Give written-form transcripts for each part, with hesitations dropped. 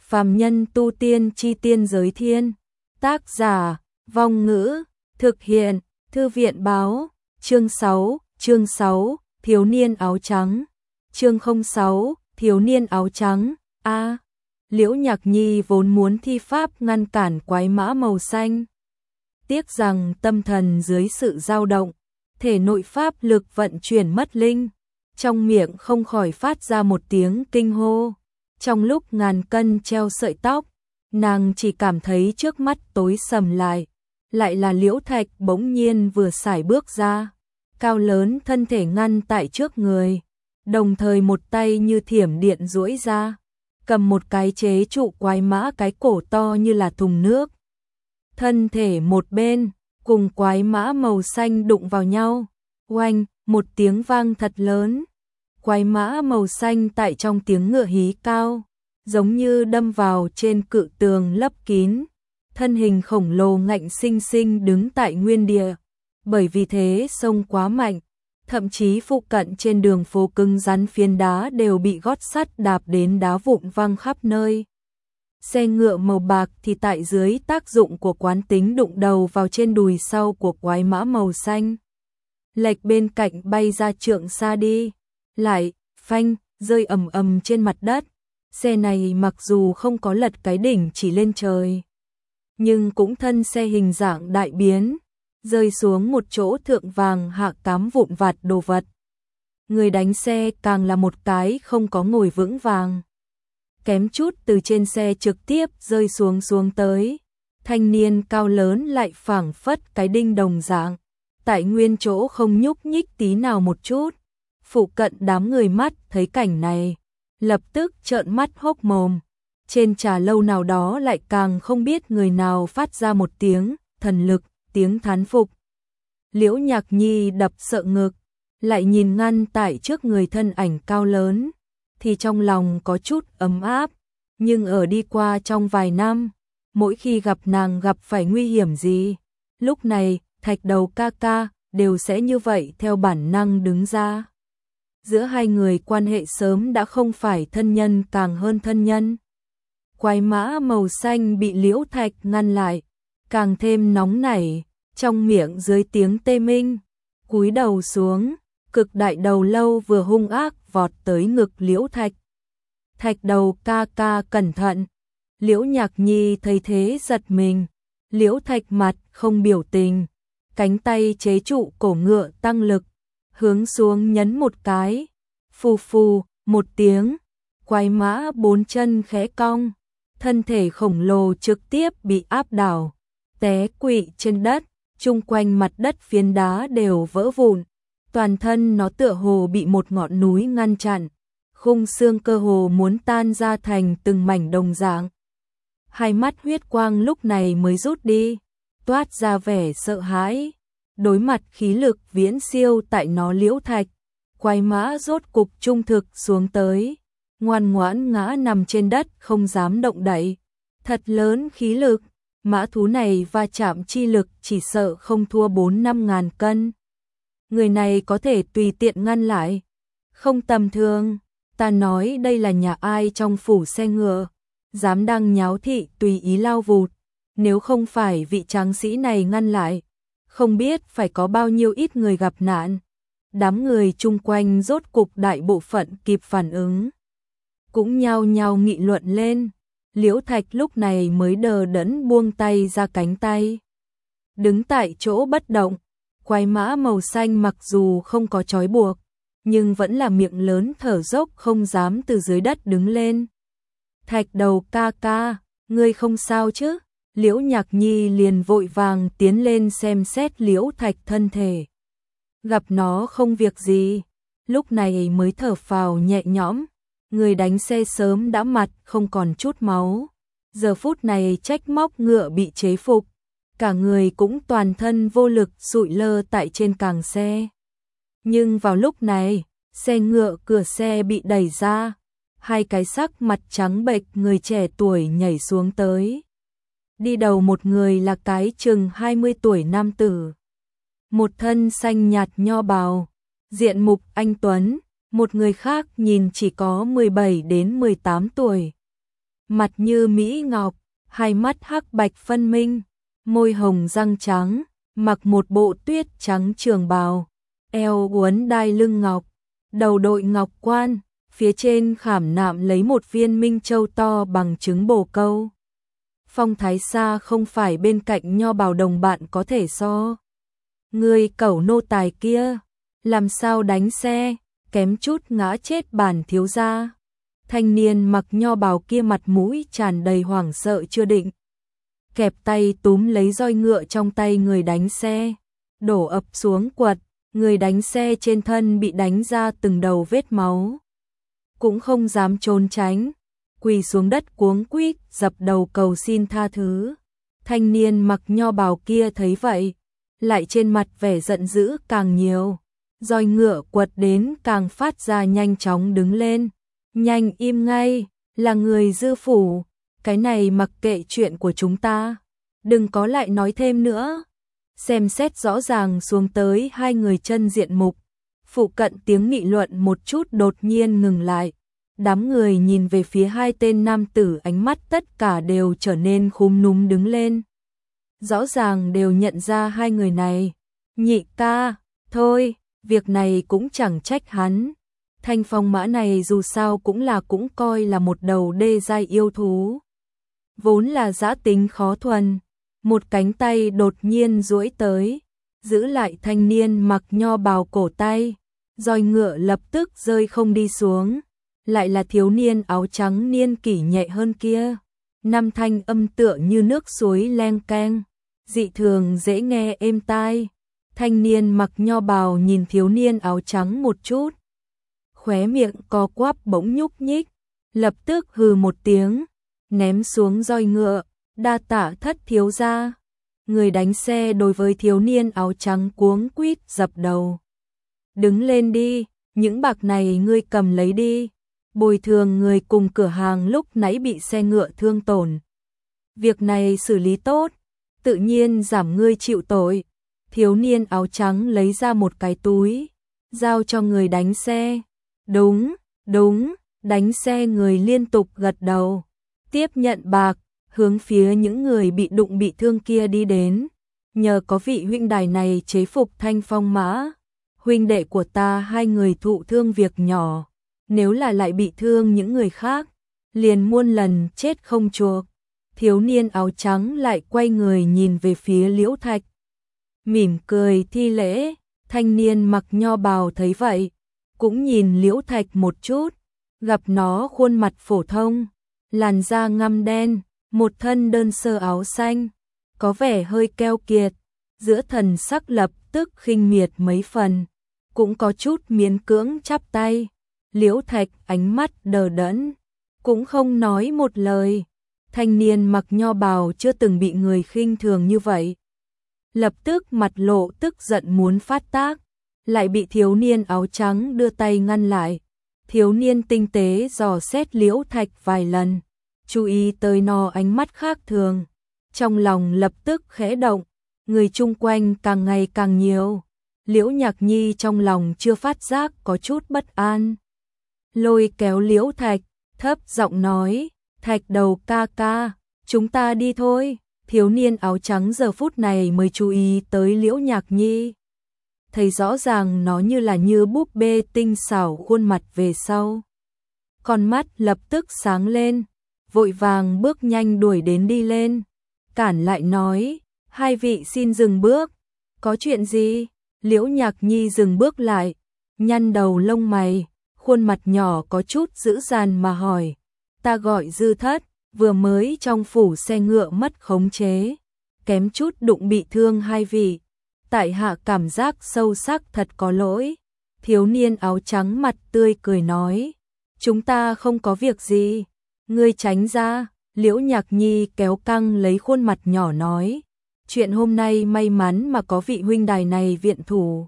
Phàm nhân tu tiên chi tiên giới thiên. Tác giả, Vong Ngữ, thực hiện, Thư viện báo, chương 6, thiếu niên áo trắng. Chương 06, thiếu niên áo trắng. Liễu Nhạc Nhi vốn muốn thi pháp ngăn cản quái mã màu xanh. Tiếc rằng tâm thần dưới sự dao động, thể nội pháp lực vận chuyển mất linh, trong miệng không khỏi phát ra một tiếng kinh hô. Trong lúc ngàn cân treo sợi tóc, nàng chỉ cảm thấy trước mắt tối sầm lại là Liễu Thạch bỗng nhiên vừa sải bước ra, cao lớn thân thể ngăn tại trước người, đồng thời một tay như thiểm điện duỗi ra, cầm một cái chế trụ quái mã cái cổ to như là thùng nước. Thân thể một bên, cùng quái mã màu xanh đụng vào nhau, oanh, một tiếng vang thật lớn. Quái mã màu xanh tại trong tiếng ngựa hí cao, giống như đâm vào trên cự tường lấp kín, thân hình khổng lồ ngạnh sinh sinh đứng tại nguyên địa, bởi vì thế xông quá mạnh, thậm chí phụ cận trên đường phố cứng rắn phiến đá đều bị gót sắt đạp đến đá vụn văng khắp nơi. Xe ngựa màu bạc thì tại dưới tác dụng của quán tính đụng đầu vào trên đùi sau của quái mã màu xanh, lệch bên cạnh bay ra trượng xa đi, lại phanh rơi ầm ầm trên mặt đất. Xe này mặc dù không có lật cái đỉnh chỉ lên trời, nhưng cũng thân xe hình dạng đại biến, rơi xuống một chỗ thượng vàng hạ cám vụn vặt đồ vật. Người đánh xe càng là một cái không có ngồi vững vàng, kém chút từ trên xe trực tiếp rơi xuống tới. Thanh niên cao lớn lại phảng phất cái đinh đồng dạng, tại nguyên chỗ không nhúc nhích tí nào một chút. Phụ cận đám người mắt thấy cảnh này, lập tức trợn mắt hốc mồm. Trên trà lâu nào đó lại càng không biết người nào phát ra một tiếng thần lực, tiếng thán phục. Liễu Nhạc Nhi đập sợ ngực, lại nhìn ngăn tại trước người thân ảnh cao lớn, thì trong lòng có chút ấm áp, nhưng ở đi qua trong vài năm, mỗi khi gặp nàng gặp phải nguy hiểm gì, lúc này Thạch Đầu ca ca đều sẽ như vậy theo bản năng đứng ra. Giữa hai người quan hệ sớm đã không phải thân nhân càng hơn thân nhân. Quái mã màu xanh bị Liễu Thạch ngăn lại, càng thêm nóng nảy, trong miệng dưới tiếng tê minh, cúi đầu xuống, cực đại đầu lâu vừa hung ác vọt tới ngực Liễu Thạch. Thạch Đầu ca ca cẩn thận. Liễu Nhạc Nhi thấy thế giật mình, Liễu Thạch mặt không biểu tình, cánh tay chế trụ cổ ngựa tăng lực, hướng xuống nhấn một cái, phù phù, một tiếng, quái mã bốn chân khẽ cong, thân thể khổng lồ trực tiếp bị áp đảo, té quỵ trên đất, chung quanh mặt đất phiến đá đều vỡ vụn, toàn thân nó tựa hồ bị một ngọn núi ngăn chặn, khung xương cơ hồ muốn tan ra thành từng mảnh đồng dạng. Hai mắt huyết quang lúc này mới rút đi, toát ra vẻ sợ hãi. Đối mặt khí lực viễn siêu tại nó Liễu Thạch, quái mã rốt cục trung thực xuống tới, ngoan ngoãn ngã nằm trên đất không dám động đậy. Thật lớn khí lực, mã thú này va chạm chi lực chỉ sợ không thua 4-5 ngàn cân. Người này có thể tùy tiện ngăn lại, không tầm thường. Ta nói đây là nhà ai trong phủ xe ngựa, dám đăng nháo thị tùy ý lao vụt, nếu không phải vị tráng sĩ này ngăn lại, không biết phải có bao nhiêu ít người gặp nạn. Đám người chung quanh rốt cục đại bộ phận kịp phản ứng, cũng nhao nhao nghị luận lên. Liễu Thạch lúc này mới đờ đẫn buông tay ra cánh tay, đứng tại chỗ bất động. Quái mã màu xanh mặc dù không có trói buộc, nhưng vẫn là miệng lớn thở dốc không dám từ dưới đất đứng lên. Thạch Đầu ca ca, ngươi không sao chứ? Liễu Nhạc Nhi liền vội vàng tiến lên xem xét Liễu Thạch thân thể. Gặp nó không việc gì, lúc này mới thở phào nhẹ nhõm. Người đánh xe sớm đã mặt không còn chút máu, giờ phút này trách móc ngựa bị chế phục, cả người cũng toàn thân vô lực sụi lơ tại trên càng xe. Nhưng vào lúc này, xe ngựa cửa xe bị đẩy ra, hai cái sắc mặt trắng bệch người trẻ tuổi nhảy xuống tới. Đi đầu một người là cái chừng 20 tuổi nam tử, một thân xanh nhạt nho bào, diện mục anh tuấn, một người khác nhìn chỉ có 17 đến 18 tuổi. mặt như mỹ ngọc, hai mắt hắc bạch phân minh, môi hồng răng trắng, mặc một bộ tuyết trắng trường bào, eo uốn đai lưng ngọc, đầu đội ngọc quan, phía trên khảm nạm lấy một viên minh châu to bằng trứng bồ câu. Phong thái xa không phải bên cạnh Nho Bào đồng bạn có thể so. Người cẩu nô tài kia, làm sao đánh xe, kém chút ngã chết bản thiếu gia. Thanh niên mặc Nho Bào kia mặt mũi tràn đầy hoảng sợ chưa định, kẹp tay túm lấy roi ngựa trong tay người đánh xe, đổ ập xuống quật, người đánh xe trên thân bị đánh ra từng đầu vết máu. Cũng không dám trốn tránh, quỳ xuống đất cuống quýt dập đầu cầu xin tha thứ. Thanh niên mặc Nho Bào kia thấy vậy, lại trên mặt vẻ giận dữ càng nhiều, roi ngựa quật đến càng phát ra nhanh chóng đứng lên. Nhanh im ngay, là người Dư phủ, cái này mặc kệ chuyện của chúng ta, đừng có lại nói thêm nữa. Xem xét rõ ràng xuống tới hai người chân diện mục, phụ cận tiếng nghị luận một chút đột nhiên ngừng lại. Đám người nhìn về phía hai tên nam tử, ánh mắt tất cả đều trở nên khúm núm đứng lên. Rõ ràng đều nhận ra hai người này. Nhị ca, thôi, việc này cũng chẳng trách hắn. Thanh phong mã này dù sao cũng coi là một đầu đê giai yêu thú. Vốn là dã tính khó thuần. Một cánh tay đột nhiên duỗi tới, giữ lại thanh niên mặc Nho Bào cổ tay. Roi ngựa lập tức rơi không đi xuống. Lại là thiếu niên áo trắng niên kỷ nhẹ hơn kia. Năm thanh âm tựa như nước suối leng keng, dị thường dễ nghe êm tai. Thanh niên mặc Nho Bào nhìn thiếu niên áo trắng một chút, khóe miệng co quắp bỗng nhúc nhích, lập tức hừ một tiếng, ném xuống roi ngựa, đa tạ Thất thiếu gia. Người đánh xe đối với thiếu niên áo trắng cuống quýt dập đầu. Đứng lên đi, những bạc này ngươi cầm lấy đi, bồi thường người cùng cửa hàng lúc nãy bị xe ngựa thương tổn. Việc này xử lý tốt, tự nhiên giảm ngươi chịu tội. Thiếu niên áo trắng lấy ra một cái túi, giao cho người đánh xe. Đúng, đúng, đánh xe người liên tục gật đầu, tiếp nhận bạc, hướng phía những người bị đụng bị thương kia đi đến. Nhờ có vị huynh đài này chế phục Thanh phong mã, huynh đệ của ta hai người thụ thương việc nhỏ, nếu là lại bị thương những người khác, liền muôn lần chết không chuộc. Thiếu niên áo trắng lại quay người nhìn về phía Liễu Thạch, mỉm cười thi lễ. Thanh niên mặc Nho Bào thấy vậy, cũng nhìn Liễu Thạch một chút, gặp nó khuôn mặt phổ thông, làn da ngăm đen, một thân đơn sơ áo xanh, có vẻ hơi keo kiệt, giữa thần sắc lập tức khinh miệt mấy phần, cũng có chút miễn cưỡng chắp tay. Liễu Thạch ánh mắt đờ đẫn, cũng không nói một lời. Thanh niên mặc Nho Bào chưa từng bị người khinh thường như vậy, lập tức mặt lộ tức giận muốn phát tác, lại bị thiếu niên áo trắng đưa tay ngăn lại. Thiếu niên tinh tế dò xét Liễu Thạch vài lần, chú ý tới nó ánh mắt khác thường, trong lòng lập tức khẽ động, người chung quanh càng ngày càng nhiều. Liễu Nhạc Nhi trong lòng chưa phát giác có chút bất an, lôi kéo Liễu Thạch, thấp giọng nói, Thạch đầu ca ca, chúng ta đi thôi. Thiếu niên áo trắng giờ phút này mới chú ý tới Liễu Nhạc Nhi, thấy rõ ràng nó như búp bê tinh xảo khuôn mặt về sau. Con mắt lập tức sáng lên, vội vàng bước nhanh đuổi đến đi lên, cản lại nói, hai vị xin dừng bước. Có chuyện gì? Liễu Nhạc Nhi dừng bước lại, nhăn đầu lông mày, khuôn mặt nhỏ có chút dữ dằn mà hỏi, ta gọi Dư Thất, vừa mới trong phủ xe ngựa mất khống chế, kém chút đụng bị thương hai vị, tại hạ cảm giác sâu sắc thật có lỗi. Thiếu niên áo trắng mặt tươi cười nói, chúng ta không có việc gì, ngươi tránh ra. Liễu Nhạc Nhi kéo căng lấy khuôn mặt nhỏ nói, chuyện hôm nay may mắn mà có vị huynh đài này viện thủ,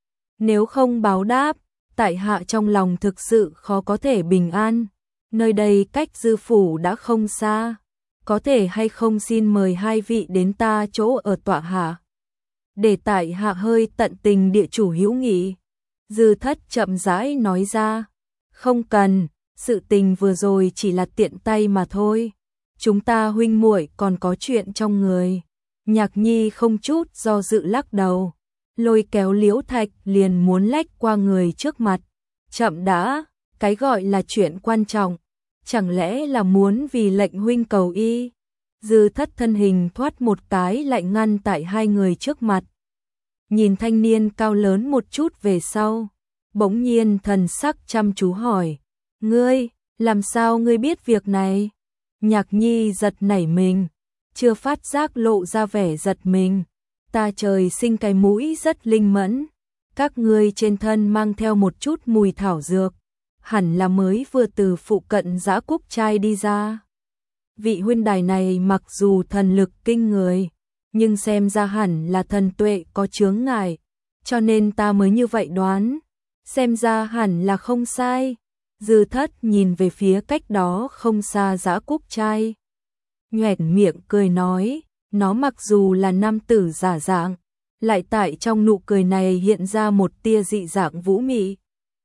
nếu không báo đáp, tại hạ trong lòng thực sự khó có thể bình an. Nơi đây cách Dư phủ đã không xa, có thể hay không xin mời hai vị đến ta chỗ ở tọa hạ, để tại hạ hơi tận tình địa chủ hữu nghị. Dư Thất chậm rãi nói ra, không cần, sự tình vừa rồi chỉ là tiện tay mà thôi. Chúng ta huynh muội còn có chuyện trong người. Nhạc Nhi không chút do dự lắc đầu, lôi kéo Liễu Thạch liền muốn lách qua người trước mặt. Chậm đã, cái gọi là chuyện quan trọng, chẳng lẽ là muốn vì lệnh huynh cầu y? Dư Thất thân hình thoát một cái lại ngăn tại hai người trước mặt. Nhìn thanh niên cao lớn một chút về sau, bỗng nhiên thần sắc chăm chú hỏi, ngươi, làm sao ngươi biết việc này? Nhạc Nhi giật nảy mình, chưa phát giác lộ ra vẻ giật mình. Ta trời sinh cái mũi rất linh mẫn, các ngươi trên thân mang theo một chút mùi thảo dược, hẳn là mới vừa từ phụ cận Dã Cúc Trai đi ra. Vị huynh đài này mặc dù thần lực kinh người, nhưng xem ra hẳn là thần tuệ có chướng ngại, cho nên ta mới như vậy đoán. Xem ra hẳn là không sai. Dư Thất nhìn về phía cách đó không xa Dã Cúc Trai, nhoẻn miệng cười nói, nó mặc dù là nam tử giả dạng, lại tại trong nụ cười này hiện ra một tia dị dạng vũ mị.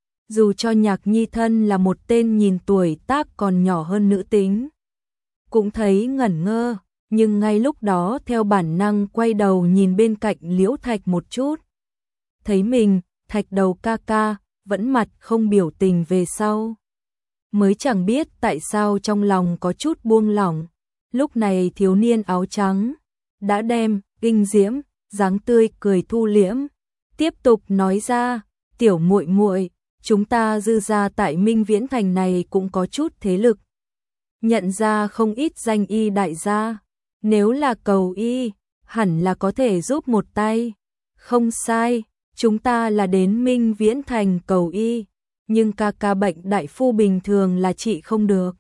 Dù cho Nhạc Nhi thân là một tên nhìn tuổi tác còn nhỏ hơn nữ tính, cũng thấy ngẩn ngơ, nhưng ngay lúc đó theo bản năng quay đầu nhìn bên cạnh Liễu Thạch một chút. Thấy mình, Thạch đầu ca ca, vẫn mặt không biểu tình về sau. Mới chẳng biết tại sao trong lòng có chút buông lỏng. Lúc này thiếu niên áo trắng đã đem kinh diễm, dáng tươi cười thu liễm, tiếp tục nói ra, tiểu muội muội, chúng ta Dư gia tại Minh Viễn thành này cũng có chút thế lực. Nhận ra không ít danh y đại gia, nếu là cầu y, hẳn là có thể giúp một tay. Không sai, chúng ta là đến Minh Viễn thành cầu y, nhưng ca bệnh đại phu bình thường là trị không được.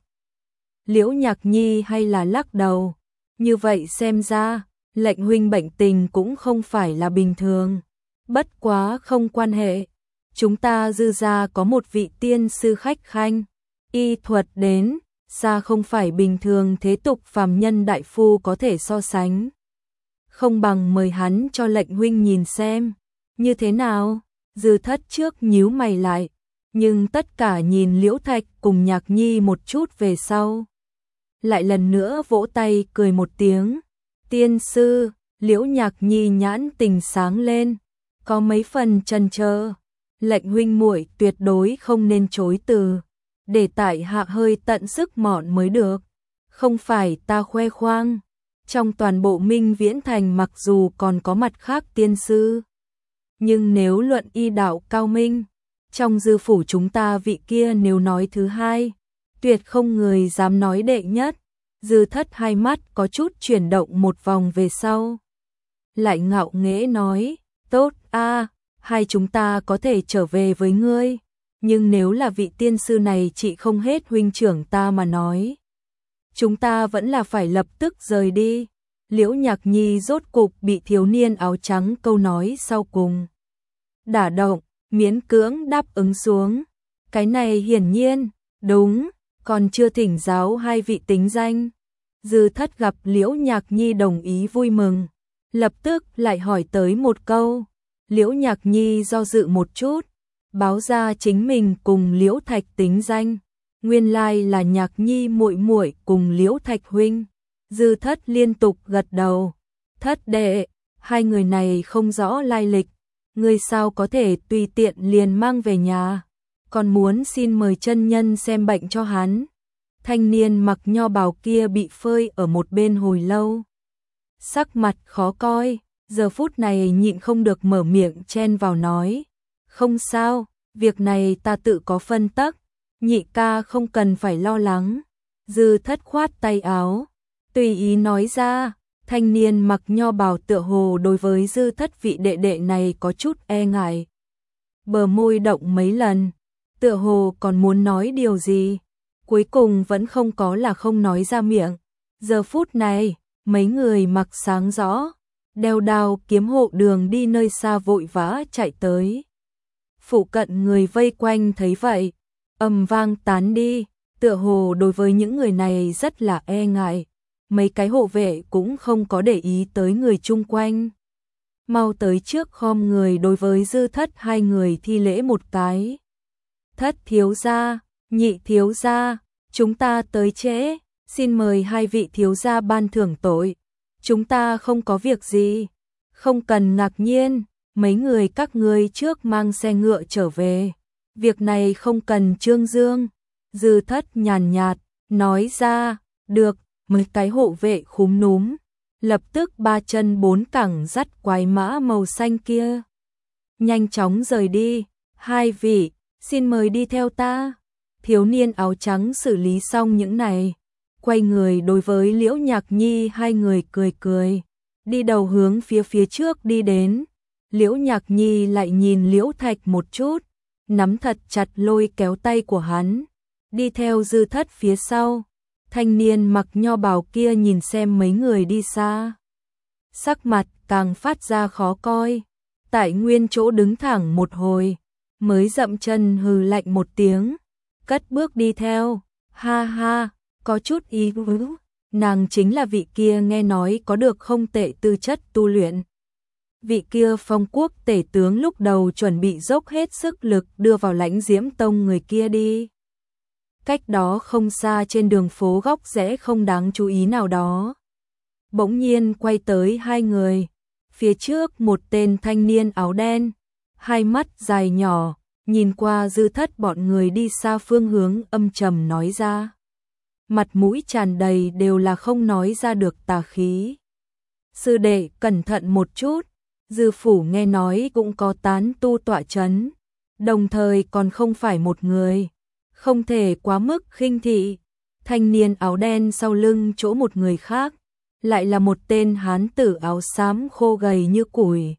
Liễu Nhạc Nhi hay là lắc đầu, như vậy xem ra, lệnh huynh bệnh tình cũng không phải là bình thường. Bất quá không quan hệ, chúng ta Dư gia có một vị tiên sư khách khanh, y thuật đến, xa không phải bình thường thế tục phàm nhân đại phu có thể so sánh. Không bằng mời hắn cho lệnh huynh nhìn xem, như thế nào? Dư Thất trước nhíu mày lại, nhưng tất cả nhìn Liễu Thạch cùng Nhạc Nhi một chút về sau. Lại lần nữa vỗ tay cười một tiếng. Tiên sư, Liễu Nhạc Nhi nhãn tình sáng lên, có mấy phần chần chờ. Lệnh huynh muội tuyệt đối không nên chối từ, để tại hạ hơi tận sức mọn mới được. Không phải ta khoe khoang, trong toàn bộ Minh Viễn thành mặc dù còn có mặt khác tiên sư, nhưng nếu luận y đạo cao minh, trong Dư phủ chúng ta vị kia nếu nói thứ hai, tuyệt không người dám nói đệ nhất. Dư Thất hai mắt có chút chuyển động một vòng về sau, lại ngạo nghễ nói, tốt a, hai chúng ta có thể trở về với ngươi, nhưng nếu là vị tiên sư này chị không hết huynh trưởng ta mà nói, chúng ta vẫn là phải lập tức rời đi. Liễu Nhạc Nhi rốt cục bị thiếu niên áo trắng câu nói sau cùng đả động, miễn cưỡng đáp ứng xuống. Cái này hiển nhiên, đúng, còn chưa thỉnh giáo hai vị tính danh. Dư Thất gặp Liễu Nhạc Nhi đồng ý vui mừng, lập tức lại hỏi tới một câu. Liễu Nhạc Nhi do dự một chút, báo ra chính mình cùng Liễu Thạch tính danh, nguyên lai là Nhạc Nhi muội muội cùng Liễu Thạch huynh. Dư Thất liên tục gật đầu, Thất đệ, hai người này không rõ lai lịch, ngươi sao có thể tùy tiện liền mang về nhà, còn muốn xin mời chân nhân xem bệnh cho hắn. Thanh niên mặc nho bào kia bị phơi ở một bên hồi lâu, sắc mặt khó coi, giờ phút này nhịn không được mở miệng chen vào nói, không sao, việc này ta tự có phân tắc, nhị ca không cần phải lo lắng. Dư Thất khoát tay áo, tùy ý nói ra. Thanh niên mặc nho bào tựa hồ đối với Dư Thất vị đệ đệ này có chút e ngại, bờ môi động mấy lần, tựa hồ còn muốn nói điều gì, cuối cùng vẫn không có là không nói ra miệng. Giờ phút này, mấy người mặc sáng rõ, đeo đao kiếm hộ đường đi nơi xa vội vã chạy tới. Phụ cận người vây quanh thấy vậy, ầm vang tán đi, tựa hồ đối với những người này rất là e ngại. Mấy cái hộ vệ cũng không có để ý tới người chung quanh. Mau tới trước khom người đối với Dư Thất hai người thi lễ một cái. Thất thiếu gia, Nhị thiếu gia, chúng ta tới trễ, xin mời hai vị thiếu gia ban thưởng tội. Chúng ta không có việc gì. Không cần ngạc nhiên, mấy người các ngươi trước mang xe ngựa trở về. Việc này không cần trương dương. Dư Thất nhàn nhạt, nói ra, được, mấy cái hộ vệ khúm núm. Lập tức ba chân bốn cẳng dắt quái mã màu xanh kia. Nhanh chóng rời đi, hai vị, xin mời đi theo ta. Thiếu niên áo trắng xử lý xong những này. Quay người đối với Liễu Nhạc Nhi hai người cười cười. Đi đầu hướng phía trước đi đến. Liễu Nhạc Nhi lại nhìn Liễu Thạch một chút. Nắm thật chặt lôi kéo tay của hắn. Đi theo Dư Thất phía sau. Thanh niên mặc nho bào kia nhìn xem mấy người đi xa. Sắc mặt càng phát ra khó coi. Tại nguyên chỗ đứng thẳng một hồi. Mới dậm chân hừ lạnh một tiếng. Cất bước đi theo. Ha ha, có chút ý tứ. Nàng chính là vị kia nghe nói có được không tệ tư chất tu luyện. Vị kia Phong Quốc tể tướng lúc đầu chuẩn bị dốc hết sức lực đưa vào Lãnh Diễm Tông người kia đi. Cách đó không xa trên đường phố góc rẽ không đáng chú ý nào đó. Bỗng nhiên quay tới hai người. Phía trước một tên thanh niên áo đen. Hai mắt dài nhỏ, nhìn qua Dư Thất bọn người đi xa phương hướng âm trầm nói ra. Mặt mũi tràn đầy đều là không nói ra được tà khí. Sư đệ cẩn thận một chút. Dư phủ nghe nói cũng có tán tu tọa chấn. Đồng thời còn không phải một người. Không thể quá mức khinh thị. Thanh niên áo đen sau lưng chỗ một người khác. Lại là một tên hán tử áo xám khô gầy như củi.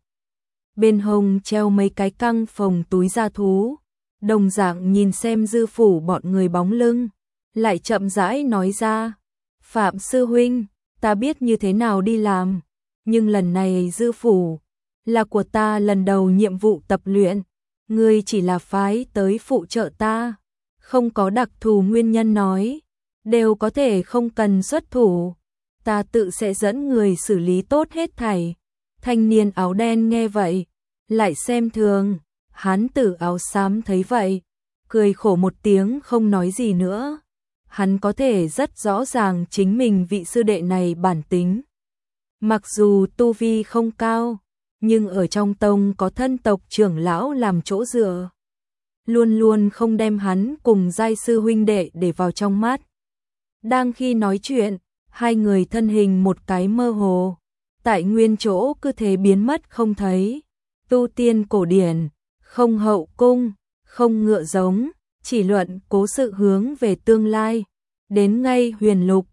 Bên hông treo mấy cái căng phồng túi da thú. Đồng dạng nhìn xem Dư phủ bọn người bóng lưng. Lại chậm rãi nói ra. Phạm sư huynh, ta biết như thế nào đi làm. Nhưng lần này Dư phủ là của ta lần đầu nhiệm vụ tập luyện. Ngươi chỉ là phái tới phụ trợ ta. Không có đặc thù nguyên nhân nói. Đều có thể không cần xuất thủ. Ta tự sẽ dẫn người xử lý tốt hết thảy. Thanh niên áo đen nghe vậy. Lại xem thường. Hán tử áo xám thấy vậy. Cười khổ một tiếng không nói gì nữa. Hắn có thể rất rõ ràng chính mình vị sư đệ này bản tính. Mặc dù tu vi không cao, nhưng ở trong tông có thân tộc trưởng lão làm chỗ dựa. Luôn luôn không đem hắn cùng giai sư huynh đệ để vào trong mắt. Đang khi nói chuyện, hai người thân hình một cái mơ hồ. Tại nguyên chỗ cứ thế biến mất không thấy. Tu tiên cổ điển, không hậu cung, không ngựa giống, chỉ luận cố sự hướng về tương lai. Đến ngay huyền lục,